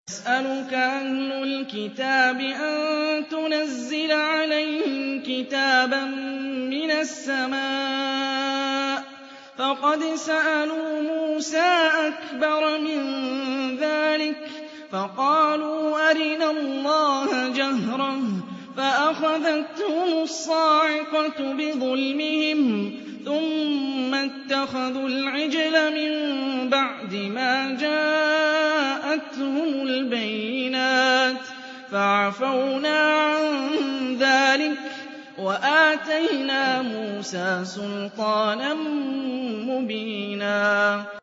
يَسْأَلُكَ أَهْلُ الْكِتَابِ أَن تُنَزِّلَ عَلَيْهِمْ كِتَابًا مِّنَ السَّمَاءِ ۚ فَقَدْ سَأَلُوا مُوسَىٰ أَكْبَرَ مِن ذَٰلِكَ فَقَالُوا أَرِنَا اللَّهَ جَهْرَةً فَأَخَذَتْهُمُ الصَّاعِقَةُ بِظُلْمِهِمْ ثُمَّ اتَّخَذُوا الْعِجْلَ مِن بَعْدِ مَا جَاءَتْهُمُ الْبَيِّنَاتُ فَعَفَوْنَا عَن ذَٰلِكَ وَآتَيْنَا مُوسَىٰ سُلْطَانًا مُّبِينًا